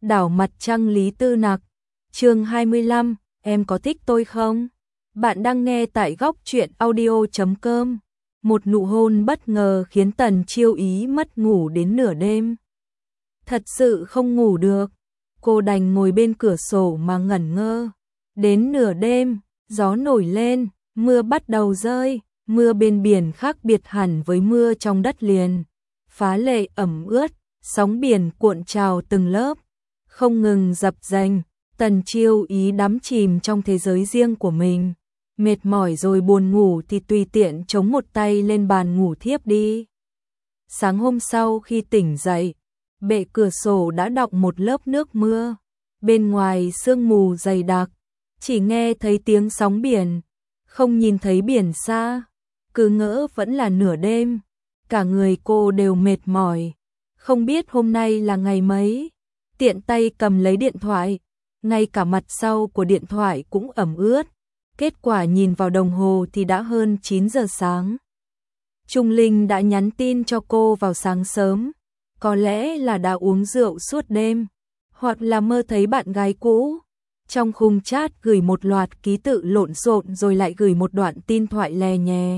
Đảo mặt trăng Lý Tư Nặc, chương 25, em có thích tôi không? Bạn đang nghe tại góc truyện audio.com. Một nụ hôn bất ngờ khiến Tần Chiêu Ý mất ngủ đến nửa đêm. Thật sự không ngủ được, cô đành ngồi bên cửa sổ mà ngẩn ngơ. Đến nửa đêm, gió nổi lên, mưa bắt đầu rơi, mưa bên biển khác biệt hẳn với mưa trong đất liền. Phá lệ ẩm ướt, sóng biển cuộn trào từng lớp, không ngừng dập dềnh. Tần Chiêu Ý đắm chìm trong thế giới riêng của mình. Mệt mỏi rồi buồn ngủ thì tùy tiện chống một tay lên bàn ngủ thiếp đi. Sáng hôm sau khi tỉnh dậy, bệ cửa sổ đã đọng một lớp nước mưa. Bên ngoài sương mù dày đặc, chỉ nghe thấy tiếng sóng biển, không nhìn thấy biển xa. Cứ ngỡ vẫn là nửa đêm, cả người cô đều mệt mỏi. Không biết hôm nay là ngày mấy, tiện tay cầm lấy điện thoại, ngay cả mặt sau của điện thoại cũng ẩm ướt. Kết quả nhìn vào đồng hồ thì đã hơn 9 giờ sáng. Trung Linh đã nhắn tin cho cô vào sáng sớm, có lẽ là đã uống rượu suốt đêm, hoặc là mơ thấy bạn gái cũ. Trong khung chat gửi một loạt ký tự lộn xộn rồi lại gửi một đoạn tin thoại lè nhè.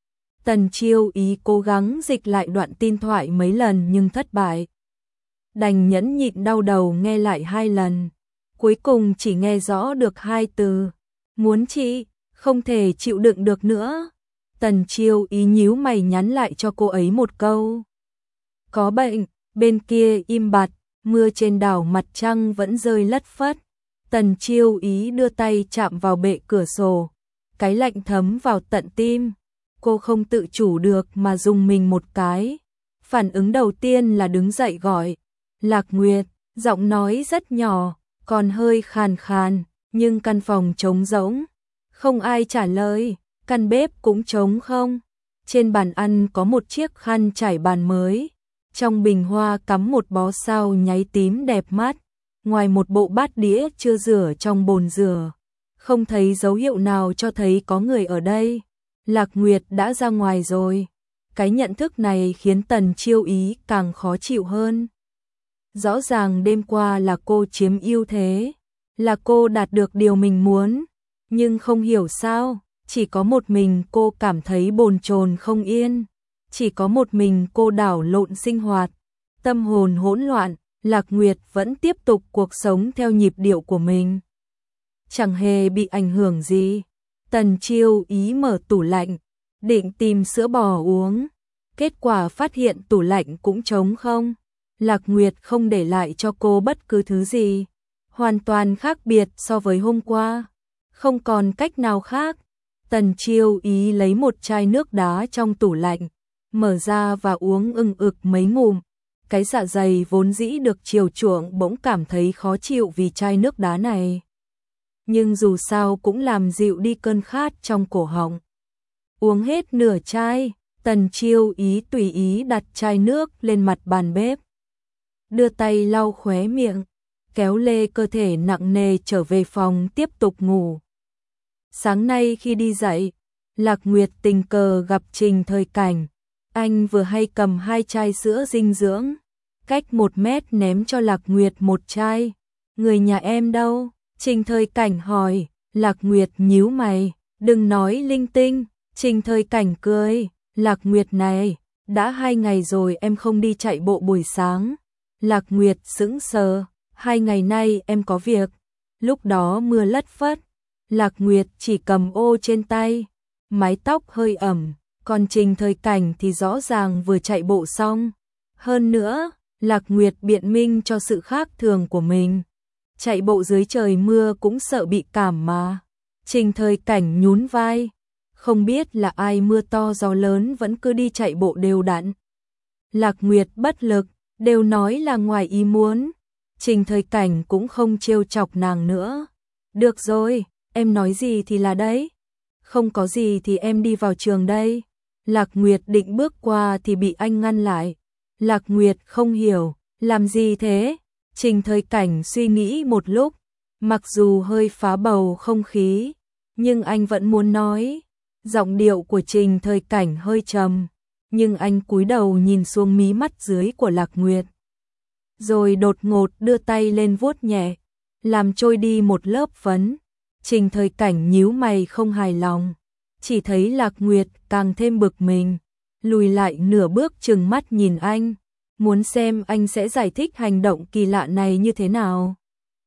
Tần Chiêu Ý cố gắng dịch lại đoạn tin thoại mấy lần nhưng thất bại. Đành nhẫn nhịn đau đầu nghe lại 2 lần. Cuối cùng chỉ nghe rõ được 2 từ. Muốn chị, không thể chịu đựng được nữa. Tần Chiêu Ý nhíu mày nhắn lại cho cô ấy một câu. Có bệnh. Bên kia im bặt, mưa trên đảo mặt trăng vẫn rơi lất phất. Tần Chiêu Ý đưa tay chạm vào bệ cửa sổ. Cái lạnh thấm vào tận tim. Cô không tự chủ được mà rùng mình một cái. Phản ứng đầu tiên là đứng dậy gọi. Lạc Nguyệt, giọng nói rất nhỏ, còn hơi khàn khàn, nhưng căn phòng trống rỗng. Không ai trả lời, căn bếp cũng trống không. Trên bàn ăn có một chiếc khăn trải bàn mới. Trong bình hoa cắm một bó sao nháy tím đẹp mắt. Ngoài một bộ bát đĩa chưa rửa trong bồn rửa, không thấy dấu hiệu nào cho thấy có người ở đây. Lạc Nguyệt đã ra ngoài rồi. Cái nhận thức này khiến Tần Chiêu Ý càng khó chịu hơn. Rõ ràng đêm qua là cô chiếm ưu thế, là cô đạt được điều mình muốn, nhưng không hiểu sao, chỉ có một mình cô cảm thấy bồn chồn không yên, chỉ có một mình cô đảo lộn sinh hoạt, tâm hồn hỗn loạn. Lạc Nguyệt vẫn tiếp tục cuộc sống theo nhịp điệu của mình, chẳng hề bị ảnh hưởng gì. Tần Chiêu Ý mở tủ lạnh, định tìm sữa bò uống, kết quả phát hiện tủ lạnh cũng trống không. Lạc Nguyệt không để lại cho cô bất cứ thứ gì, hoàn toàn khác biệt so với hôm qua. Không còn cách nào khác, Tần Chiêu Ý lấy một chai nước đá trong tủ lạnh, mở ra và uống ừng ực mấy ngụm. Cái dạ dày vốn dĩ được chiều chuộng bỗng cảm thấy khó chịu vì chai nước đá này. Nhưng dù sao cũng làm dịu đi cơn khát trong cổ họng. Uống hết nửa chai, Tần Chiêu Ý tùy ý đặt chai nước lên mặt bàn bếp. Đưa tay lau khóe miệng, kéo lê cơ thể nặng nề trở về phòng tiếp tục ngủ. Sáng nay khi đi dậy, Lạc Nguyệt tình cờ gặp Trình Thời Cảnh. Anh vừa hay cầm 2 chai sữa dinh dưỡng, cách 1 mét ném cho Lạc Nguyệt một chai. Người nhà em đâu? Trình Thời Cảnh hỏi. Lạc Nguyệt nhíu mày, đừng nói linh tinh. Trình Thời Cảnh cười, Lạc Nguyệt này, đã 2 ngày rồi em không đi chạy bộ buổi sáng. Lạc Nguyệt sững sờ, 2 ngày nay em có việc. Lúc đó mưa lất phất, Lạc Nguyệt chỉ cầm ô trên tay, mái tóc hơi ẩm. Còn Trình Thời Cảnh thì rõ ràng vừa chạy bộ xong. Hơn nữa, Lạc Nguyệt biện minh cho sự khác thường của mình. Chạy bộ dưới trời mưa cũng sợ bị cảm mà. Trình Thời Cảnh nhún vai. Không biết là ai mưa to gió lớn vẫn cứ đi chạy bộ đều đặn. Lạc Nguyệt bất lực, đều nói là ngoài ý muốn. Trình Thời Cảnh cũng không trêu chọc nàng nữa. Được rồi, em nói gì thì là đấy. Không có gì thì em đi vào trường đây. Lạc Nguyệt định bước qua thì bị anh ngăn lại. Lạc Nguyệt không hiểu, làm gì thế? Trình Thời Cảnh suy nghĩ một lúc, mặc dù hơi phá bầu không khí, nhưng anh vẫn muốn nói. Giọng điệu của Trình Thời Cảnh hơi trầm, nhưng anh cúi đầu nhìn xuống mí mắt dưới của Lạc Nguyệt. rồi đột ngột đưa tay lên vuốt nhẹ, làm trôi đi một lớp phấn. Trình Thời Cảnh nhíu mày không hài lòng, chỉ thấy Lạc Nguyệt càng thêm bực mình, lùi lại nửa bước trừng mắt nhìn anh, muốn xem anh sẽ giải thích hành động kỳ lạ này như thế nào.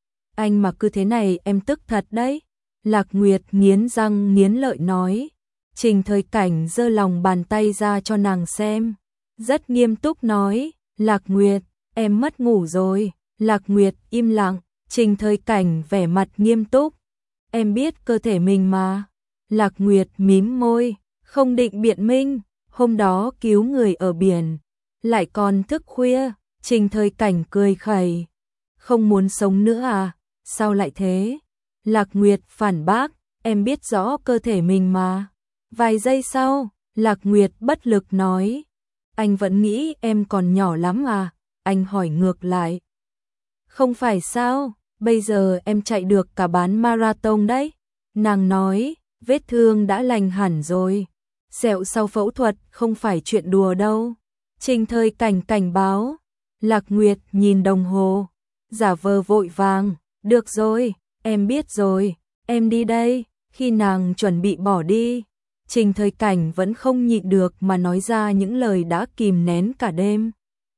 Anh mà cứ thế này em tức thật đấy. Lạc Nguyệt nghiến răng nghiến lợi nói. Trình Thời Cảnh giơ lòng bàn tay ra cho nàng xem, rất nghiêm túc nói, Lạc Nguyệt, em mất ngủ rồi. Lạc Nguyệt im lặng, Trình Thời Cảnh vẻ mặt nghiêm túc, em biết cơ thể mình mà. Lạc Nguyệt mím môi, không định biện minh, hôm đó cứu người ở biển, lại còn thức khuya. Trình Thời Cảnh cười khẩy, không muốn sống nữa à, sao lại thế? Lạc Nguyệt phản bác, em biết rõ cơ thể mình mà. Vài giây sau, Lạc Nguyệt bất lực nói, anh vẫn nghĩ em còn nhỏ lắm à? Anh hỏi ngược lại, không phải sao, bây giờ em chạy được cả bán marathon đấy. Nàng nói, vết thương đã lành hẳn rồi, sẹo sau phẫu thuật không phải chuyện đùa đâu. Trình Thời Cảnh cảnh báo. Lạc Nguyệt nhìn đồng hồ, giả vờ vội vàng, được rồi, em biết rồi, em đi đây. Khi nàng chuẩn bị bỏ đi, Trình Thời Cảnh vẫn không nhịn được mà nói ra những lời đã kìm nén cả đêm.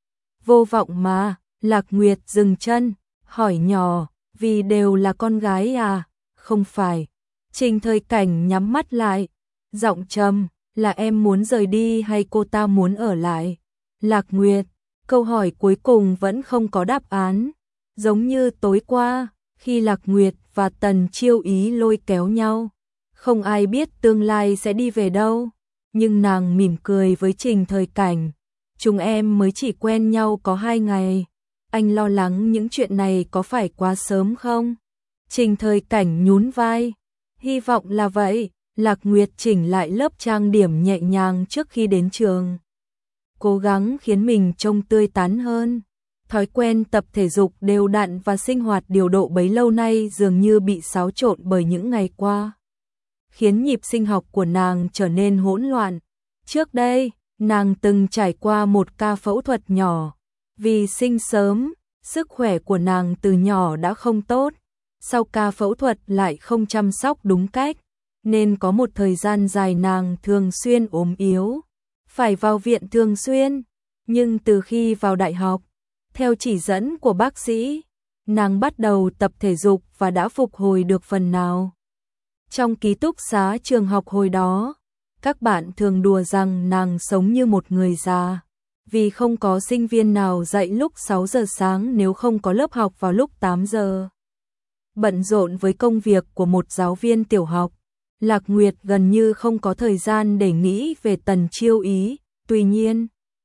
Vô vọng mà. Lạc Nguyệt dừng chân, hỏi nhỏ, vì đều là con gái à? Không phải. Trình Thời Cảnh nhắm mắt lại, giọng trầm, là em muốn rời đi hay cô ta muốn ở lại? Lạc Nguyệt, câu hỏi cuối cùng vẫn không có đáp án, giống như tối qua, khi Lạc Nguyệt và Tần Chiêu Ý lôi kéo nhau, không ai biết tương lai sẽ đi về đâu, nhưng nàng mỉm cười với Trình Thời Cảnh, chúng em mới chỉ quen nhau có 2 ngày, anh lo lắng những chuyện này có phải quá sớm không? Trình Thời Cảnh nhún vai, hy vọng là vậy. Lạc Nguyệt chỉnh lại lớp trang điểm nhẹ nhàng trước khi đến trường, cố gắng khiến mình trông tươi tắn hơn. Thói quen tập thể dục đều đặn và sinh hoạt điều độ bấy lâu nay dường như bị xáo trộn bởi những ngày qua, khiến nhịp sinh học của nàng trở nên hỗn loạn. Trước đây, nàng từng trải qua một ca phẫu thuật nhỏ, vì sinh sớm, sức khỏe của nàng từ nhỏ đã không tốt, sau ca phẫu thuật lại không chăm sóc đúng cách, nên có một thời gian dài nàng thường xuyên ốm yếu, phải vào viện thường xuyên. Nhưng từ khi vào đại học, theo chỉ dẫn của bác sĩ, nàng bắt đầu tập thể dục và đã phục hồi được phần nào. Trong ký túc xá trường học hồi đó, các bạn thường đùa rằng nàng sống như một người già, vì không có sinh viên nào dậy lúc 6 giờ sáng nếu không có lớp học vào lúc 8 giờ. Bận rộn với công việc của một giáo viên tiểu học, Lạc Nguyệt gần như không có thời gian để nghĩ về Tần Chiêu Ý. Tuy nhiên,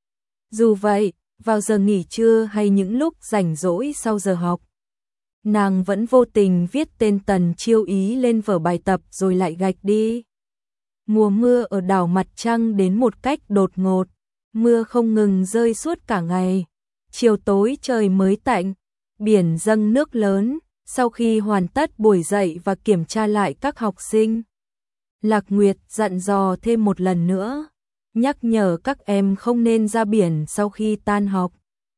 dù vậy, vào giờ nghỉ trưa hay những lúc rảnh rỗi sau giờ học, nàng vẫn vô tình viết tên Tần Chiêu Ý lên vở bài tập rồi lại gạch đi. Mùa mưa ở đảo Mặt Trăng đến một cách đột ngột, mưa không ngừng rơi suốt cả ngày. Chiều tối trời mới tạnh, biển dâng nước lớn. Sau khi hoàn tất buổi dạy và kiểm tra lại các học sinh, Lạc Nguyệt dặn dò thêm một lần nữa, nhắc nhở các em không nên ra biển sau khi tan học.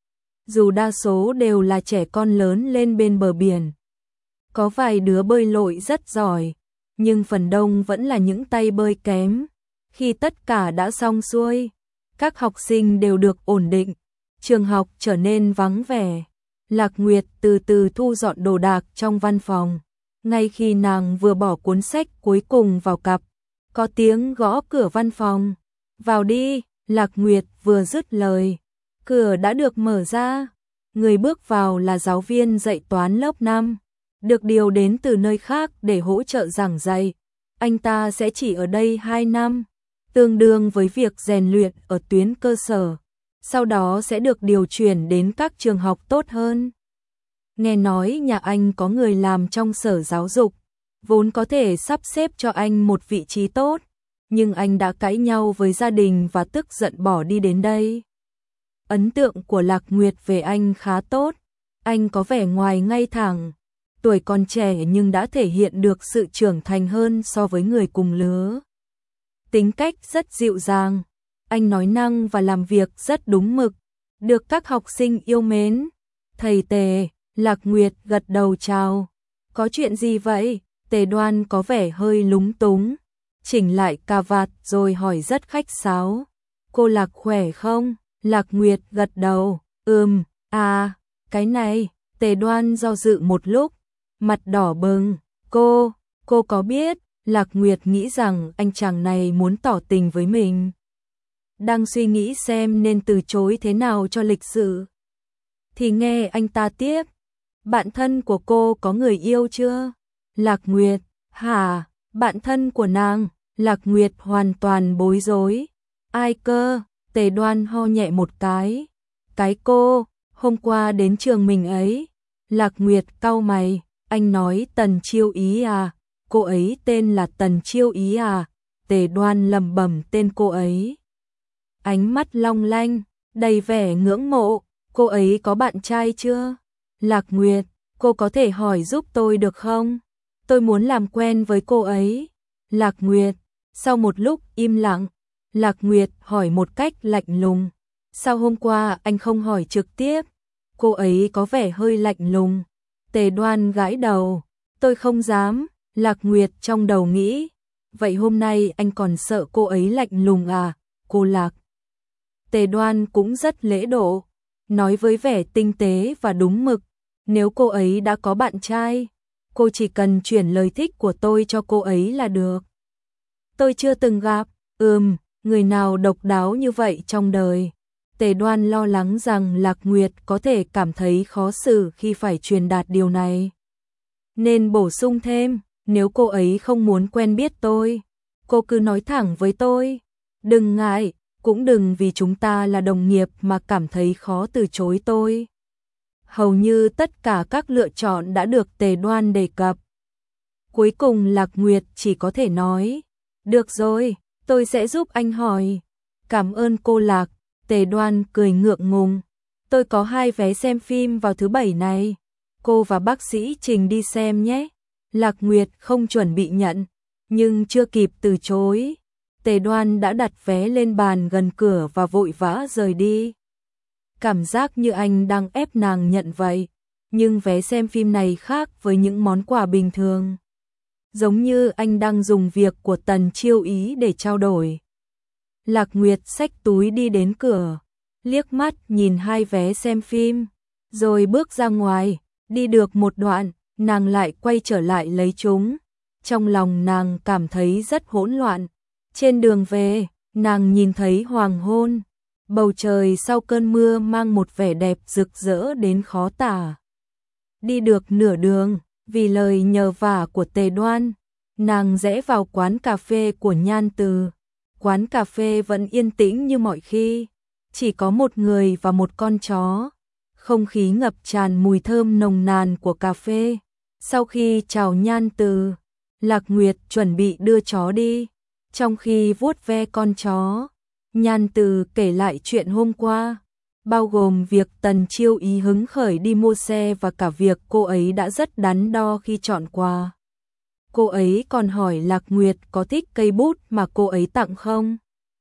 Dù đa số đều là trẻ con lớn lên bên bờ biển, có vài đứa bơi lội rất giỏi, nhưng phần đông vẫn là những tay bơi kém. Khi tất cả đã xong xuôi, các học sinh đều được ổn định, trường học trở nên vắng vẻ. Lạc Nguyệt từ từ thu dọn đồ đạc trong văn phòng. Ngay khi nàng vừa bỏ cuốn sách cuối cùng vào cặp, có tiếng gõ cửa văn phòng. Vào đi. Lạc Nguyệt vừa dứt lời, cửa đã được mở ra. Người bước vào là giáo viên dạy toán lớp 5, được điều đến từ nơi khác để hỗ trợ giảng dạy. Anh ta sẽ chỉ ở đây 2 năm, tương đương với việc rèn luyện ở tuyến cơ sở. Sau đó sẽ được điều chuyển đến các trường học tốt hơn. Nghe nói nhà anh có người làm trong sở giáo dục, vốn có thể sắp xếp cho anh một vị trí tốt, nhưng anh đã cãi nhau với gia đình và tức giận bỏ đi đến đây. Ấn tượng của Lạc Nguyệt về anh khá tốt, anh có vẻ ngoài ngay thẳng, tuổi còn trẻ nhưng đã thể hiện được sự trưởng thành hơn so với người cùng lứa. Tính cách rất dịu dàng, anh nói năng và làm việc rất đúng mực, được các học sinh yêu mến. Thầy Tề, Lạc Nguyệt gật đầu chào. Có chuyện gì vậy? Tề Đoan có vẻ hơi lúng túng, chỉnh lại cà vạt rồi hỏi rất khách sáo. Cô Lạc khỏe không? Lạc Nguyệt gật đầu, cái này. Tề Đoan do dự một lúc, mặt đỏ bừng. Cô có biết? Lạc Nguyệt nghĩ rằng anh chàng này muốn tỏ tình với mình. Đang suy nghĩ xem nên từ chối thế nào cho lịch sự. Thì nghe anh ta tiếp. Bạn thân của cô có người yêu chưa? Lạc Nguyệt, hả? Bạn thân của nàng? Lạc Nguyệt hoàn toàn bối rối. Ai cơ? Tề Đoan ho nhẹ một cái. Cái cô, hôm qua đến trường mình ấy. Lạc Nguyệt cau mày, anh nói Tần Chiêu Ý à? Cô ấy tên là Tần Chiêu Ý à? Tề Đoan lẩm bẩm tên cô ấy. Ánh mắt long lanh, đầy vẻ ngưỡng mộ. Cô ấy có bạn trai chưa? Lạc Nguyệt, cô có thể hỏi giúp tôi được không? Tôi muốn làm quen với cô ấy. Lạc Nguyệt, sau một lúc im lặng, Lạc Nguyệt hỏi một cách lạnh lùng. Sao hôm qua anh không hỏi trực tiếp? Cô ấy có vẻ hơi lạnh lùng. Tề Đoan gãi đầu. Tôi không dám. Lạc Nguyệt trong đầu nghĩ. Vậy hôm nay anh còn sợ cô ấy lạnh lùng à? Cô Lạc. Tề Đoan cũng rất lễ độ, nói với vẻ tinh tế và đúng mực. Nếu cô ấy đã có bạn trai, cô chỉ cần chuyển lời thích của tôi cho cô ấy là được. Tôi chưa từng gặp, người nào độc đáo như vậy trong đời. Tề Đoan lo lắng rằng Lạc Nguyệt có thể cảm thấy khó xử khi phải truyền đạt điều này. Nên bổ sung thêm, nếu cô ấy không muốn quen biết tôi, cô cứ nói thẳng với tôi. Đừng ngại, cũng đừng vì chúng ta là đồng nghiệp mà cảm thấy khó từ chối tôi. Hầu như tất cả các lựa chọn đã được Tề Đoan đề cập. Cuối cùng Lạc Nguyệt chỉ có thể nói, được rồi, tôi sẽ giúp anh hỏi. Cảm ơn cô Lạc. Tề Đoan cười ngượng ngùng. Tôi có 2 vé xem phim vào thứ Bảy này. Cô và bác sĩ Trình đi xem nhé. Lạc Nguyệt không chuẩn bị nhận, nhưng chưa kịp từ chối. Tề Đoan đã đặt vé lên bàn gần cửa và vội vã rời đi. Cảm giác như anh đang ép nàng nhận vậy. Nhưng vé xem phim này khác với những món quà bình thường. Giống như anh đang dùng việc của Tần Chiêu Ý để trao đổi. Lạc Nguyệt xách túi đi đến cửa, liếc mắt nhìn 2 vé xem phim, rồi bước ra ngoài. Đi được một đoạn, nàng lại quay trở lại lấy chúng. Trong lòng nàng cảm thấy rất hỗn loạn. Trên đường về, nàng nhìn thấy hoàng hôn. Bầu trời sau cơn mưa mang một vẻ đẹp rực rỡ đến khó tả. Đi được nửa đường, vì lời nhờ vả của Tề Đoan, nàng rẽ vào quán cà phê của Nhan Từ. Quán cà phê vẫn yên tĩnh như mọi khi, chỉ có một người và một con chó. Không khí ngập tràn mùi thơm nồng nàn của cà phê. Sau khi chào Nhan Từ, Lạc Nguyệt chuẩn bị đưa chó đi. Trong khi vuốt ve con chó, Nhan Từ kể lại chuyện hôm qua, bao gồm việc Tần Chiêu Ý hứng khởi đi mua xe và cả việc cô ấy đã rất đắn đo khi chọn quà. Cô ấy còn hỏi Lạc Nguyệt có thích cây bút mà cô ấy tặng không?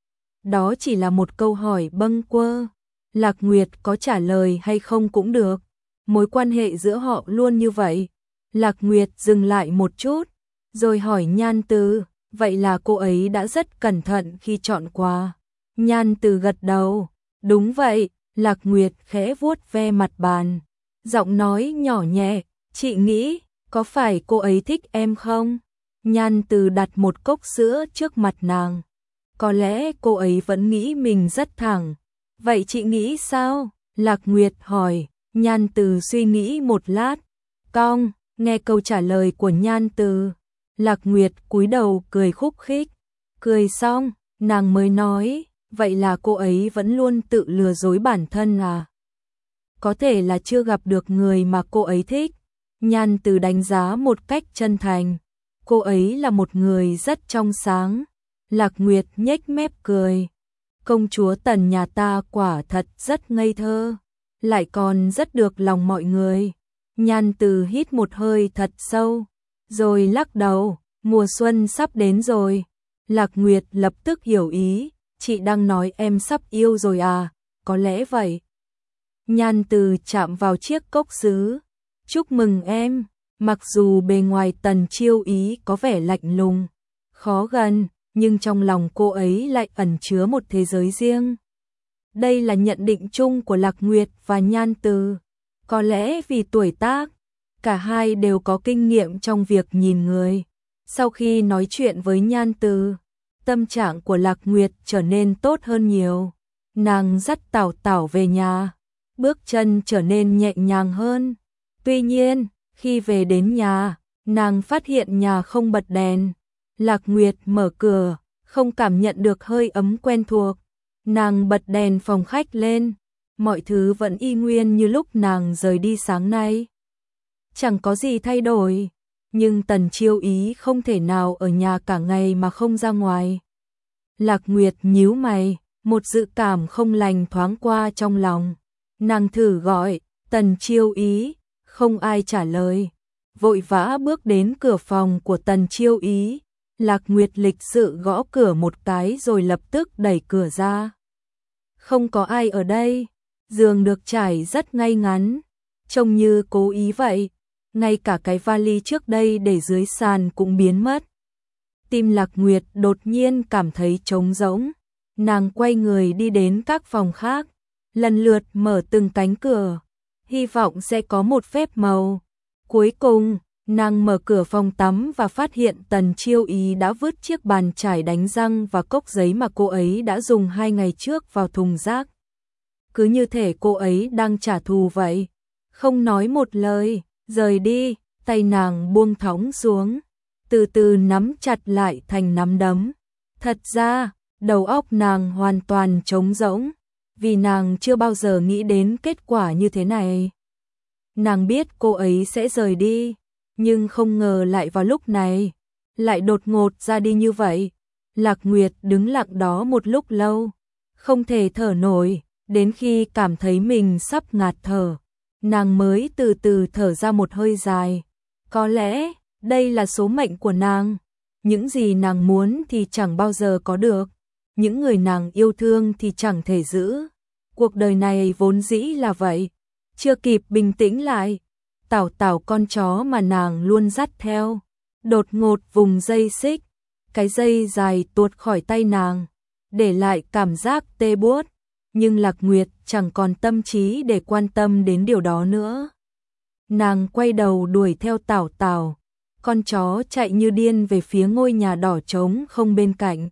Đó chỉ là một câu hỏi bâng quơ. Lạc Nguyệt có trả lời hay không cũng được. Mối quan hệ giữa họ luôn như vậy. Lạc Nguyệt dừng lại một chút, rồi hỏi Nhan Từ, vậy là cô ấy đã rất cẩn thận khi chọn quà. Nhan Từ gật đầu, đúng vậy. Lạc Nguyệt khẽ vuốt ve mặt bàn, giọng nói nhỏ nhẹ, chị nghĩ, có phải cô ấy thích em không? Nhan Từ đặt một cốc sữa trước mặt nàng. Có lẽ cô ấy vẫn nghĩ mình rất thẳng. Vậy chị nghĩ sao? Lạc Nguyệt hỏi. Nhan Từ suy nghĩ một lát. Cong, nghe câu trả lời của Nhan Từ, Lạc Nguyệt cúi đầu cười khúc khích. Cười xong, nàng mới nói, vậy là cô ấy vẫn luôn tự lừa dối bản thân à? Có thể là chưa gặp được người mà cô ấy thích. Nhan Từ đánh giá một cách chân thành. Cô ấy là một người rất trong sáng. Lạc Nguyệt nhếch mép cười. Công chúa Tần nhà ta quả thật rất ngây thơ, lại còn rất được lòng mọi người. Nhan Từ hít một hơi thật sâu, rồi lắc đầu, mùa xuân sắp đến rồi. Lạc Nguyệt lập tức hiểu ý, chị đang nói em sắp yêu rồi à? Có lẽ vậy. Nhan Từ chạm vào chiếc cốc sứ. Chúc mừng em. Mặc dù bề ngoài Tần Chiêu Ý có vẻ lạnh lùng, khó gần, nhưng trong lòng cô ấy lại ẩn chứa một thế giới riêng. Đây là nhận định chung của Lạc Nguyệt và Nhan Từ. Có lẽ vì tuổi tác, cả hai đều có kinh nghiệm trong việc nhìn người. Sau khi nói chuyện với Nhan Từ, tâm trạng của Lạc Nguyệt trở nên tốt hơn nhiều. Nàng dắt Tảo Tảo về nhà, bước chân trở nên nhẹ nhàng hơn. Tuy nhiên, khi về đến nhà, nàng phát hiện nhà không bật đèn. Lạc Nguyệt mở cửa, không cảm nhận được hơi ấm quen thuộc. Nàng bật đèn phòng khách lên, mọi thứ vẫn y nguyên như lúc nàng rời đi sáng nay. Chẳng có gì thay đổi, nhưng Tần Chiêu Ý không thể nào ở nhà cả ngày mà không ra ngoài. Lạc Nguyệt nhíu mày, một dự cảm không lành thoáng qua trong lòng. Nàng thử gọi, Tần Chiêu Ý, không ai trả lời. Vội vã bước đến cửa phòng của Tần Chiêu Ý. Lạc Nguyệt lịch sự gõ cửa một cái rồi lập tức đẩy cửa ra. Không có ai ở đây, giường được trải rất ngay ngắn, trông như cố ý vậy. Ngay cả cái vali trước đây để dưới sàn cũng biến mất. Tim Lạc Nguyệt đột nhiên cảm thấy trống rỗng. Nàng quay người đi đến các phòng khác, lần lượt mở từng cánh cửa, hy vọng sẽ có một phép màu. Cuối cùng, nàng mở cửa phòng tắm và phát hiện Tần Chiêu Ý đã vứt chiếc bàn chải đánh răng và cốc giấy mà cô ấy đã dùng 2 ngày trước vào thùng rác. Cứ như thể cô ấy đang trả thù vậy. Không nói một lời, rời đi, tay nàng buông thõng xuống, từ từ nắm chặt lại thành nắm đấm. Thật ra, đầu óc nàng hoàn toàn trống rỗng, vì nàng chưa bao giờ nghĩ đến kết quả như thế này. Nàng biết cô ấy sẽ rời đi, nhưng không ngờ lại vào lúc này, lại đột ngột ra đi như vậy. Lạc Nguyệt đứng lặng đó một lúc lâu, không thể thở nổi, đến khi cảm thấy mình sắp ngạt thở, nàng mới từ từ thở ra một hơi dài. Có lẽ, đây là số mệnh của nàng. Những gì nàng muốn thì chẳng bao giờ có được. Những người nàng yêu thương thì chẳng thể giữ. Cuộc đời này vốn dĩ là vậy. Chưa kịp bình tĩnh lại, Tảo Tảo con chó mà nàng luôn dắt theo, đột ngột vùng dây xích. Cái dây dài tuột khỏi tay nàng, để lại cảm giác tê buốt. Nhưng Lạc Nguyệt chẳng còn tâm trí để quan tâm đến điều đó nữa. Nàng quay đầu đuổi theo Tảo Tảo. Con chó chạy như điên về phía ngôi nhà đỏ trống không bên cạnh.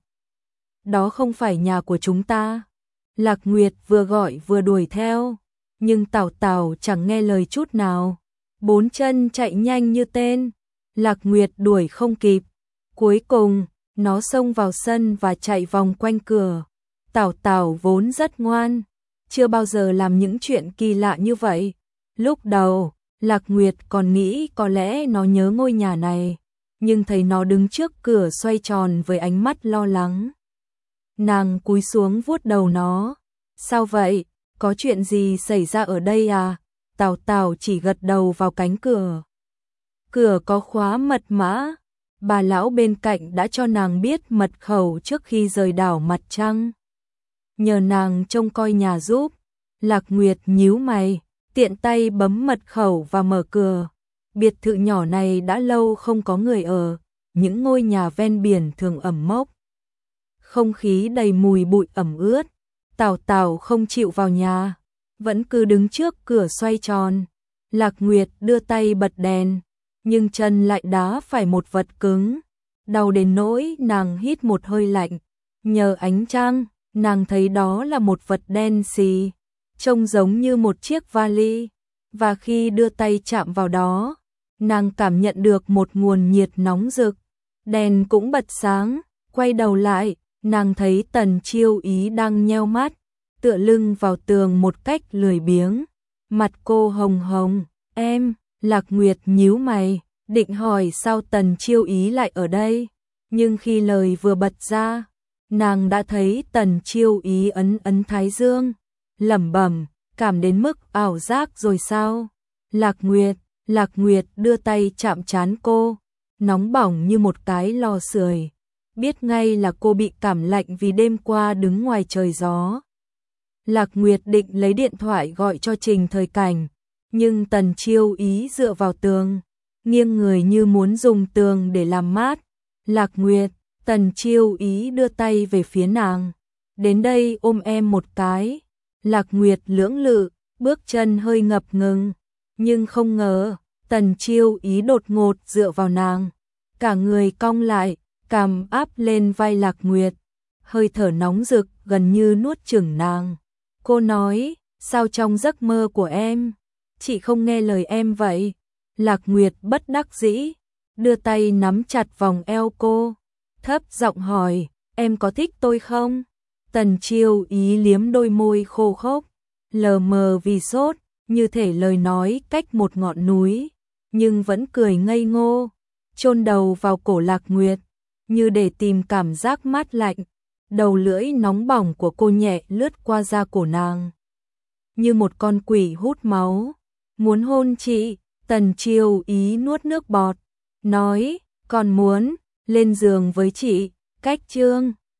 Đó không phải nhà của chúng ta. Lạc Nguyệt vừa gọi vừa đuổi theo. Nhưng Tảo Tảo chẳng nghe lời chút nào. 4 chân chạy nhanh như tên. Lạc Nguyệt đuổi không kịp. Cuối cùng, nó xông vào sân và chạy vòng quanh cửa. Tảo Tảo vốn rất ngoan, chưa bao giờ làm những chuyện kỳ lạ như vậy. Lúc đầu, Lạc Nguyệt còn nghĩ có lẽ nó nhớ ngôi nhà này, nhưng thấy nó đứng trước cửa xoay tròn với ánh mắt lo lắng. Nàng cúi xuống vuốt đầu nó. Sao vậy? Có chuyện gì xảy ra ở đây à? Tảo Tảo chỉ gật đầu vào cánh cửa. Cửa có khóa mật mã. Bà lão bên cạnh đã cho nàng biết mật khẩu trước khi rời đảo Mặt Trăng. Nhờ nàng trông coi nhà giúp. Lạc Nguyệt nhíu mày, tiện tay bấm mật khẩu và mở cửa. Biệt thự nhỏ này đã lâu không có người ở, những ngôi nhà ven biển thường ẩm mốc. Không khí đầy mùi bụi ẩm ướt. Tảo Tảo không chịu vào nhà, vẫn cứ đứng trước cửa xoay tròn. Lạc Nguyệt đưa tay bật đèn, nhưng chân lại đá phải một vật cứng. Đau đến nỗi nàng hít một hơi lạnh. Nhờ ánh trăng, nàng thấy đó là một vật đen xì, trông giống như một chiếc vali. Và khi đưa tay chạm vào đó, nàng cảm nhận được một nguồn nhiệt nóng rực. Đèn cũng bật sáng, quay đầu lại, nàng thấy Tần Chiêu Ý đang nheo mắt, tựa lưng vào tường một cách lười biếng. Mặt cô hồng hồng. Em, Lạc Nguyệt nhíu mày, định hỏi sao Tần Chiêu Ý lại ở đây. Nhưng khi lời vừa bật ra, nàng đã thấy Tần Chiêu Ý ấn ấn thái dương, lẩm bẩm, cảm đến mức ảo giác rồi sao? Lạc Nguyệt đưa tay chạm trán cô, nóng bỏng như một cái lò sưởi. Biết ngay là cô bị cảm lạnh vì đêm qua đứng ngoài trời gió. Lạc Nguyệt định lấy điện thoại gọi cho Trình Thời Cảnh, nhưng Tần Chiêu Ý dựa vào tường, nghiêng người như muốn dùng tường để làm mát. Lạc Nguyệt, Tần Chiêu Ý đưa tay về phía nàng. Đến đây ôm em một cái. Lạc Nguyệt lưỡng lự, bước chân hơi ngập ngừng, nhưng không ngờ, Tần Chiêu Ý đột ngột dựa vào nàng. Cả người cong lại, cằm áp lên vai Lạc Nguyệt, hơi thở nóng rực gần như nuốt chửng nàng. Cô nói, sao trong giấc mơ của em, chị không nghe lời em vậy? Lạc Nguyệt bất đắc dĩ, đưa tay nắm chặt vòng eo cô, thấp giọng hỏi, em có thích tôi không? Tần Chiêu Ý liếm đôi môi khô khốc, lờ mờ vì sốt, như thể lời nói cách một ngọn núi, nhưng vẫn cười ngây ngô, chôn đầu vào cổ Lạc Nguyệt, như để tìm cảm giác mát lạnh. Đầu lưỡi nóng bỏng của cô nhẹ lướt qua da cổ nàng, như một con quỷ hút máu. Muốn hôn chị? Tần Chiêu Ý nuốt nước bọt, nói, còn muốn lên giường với chị. Cách chương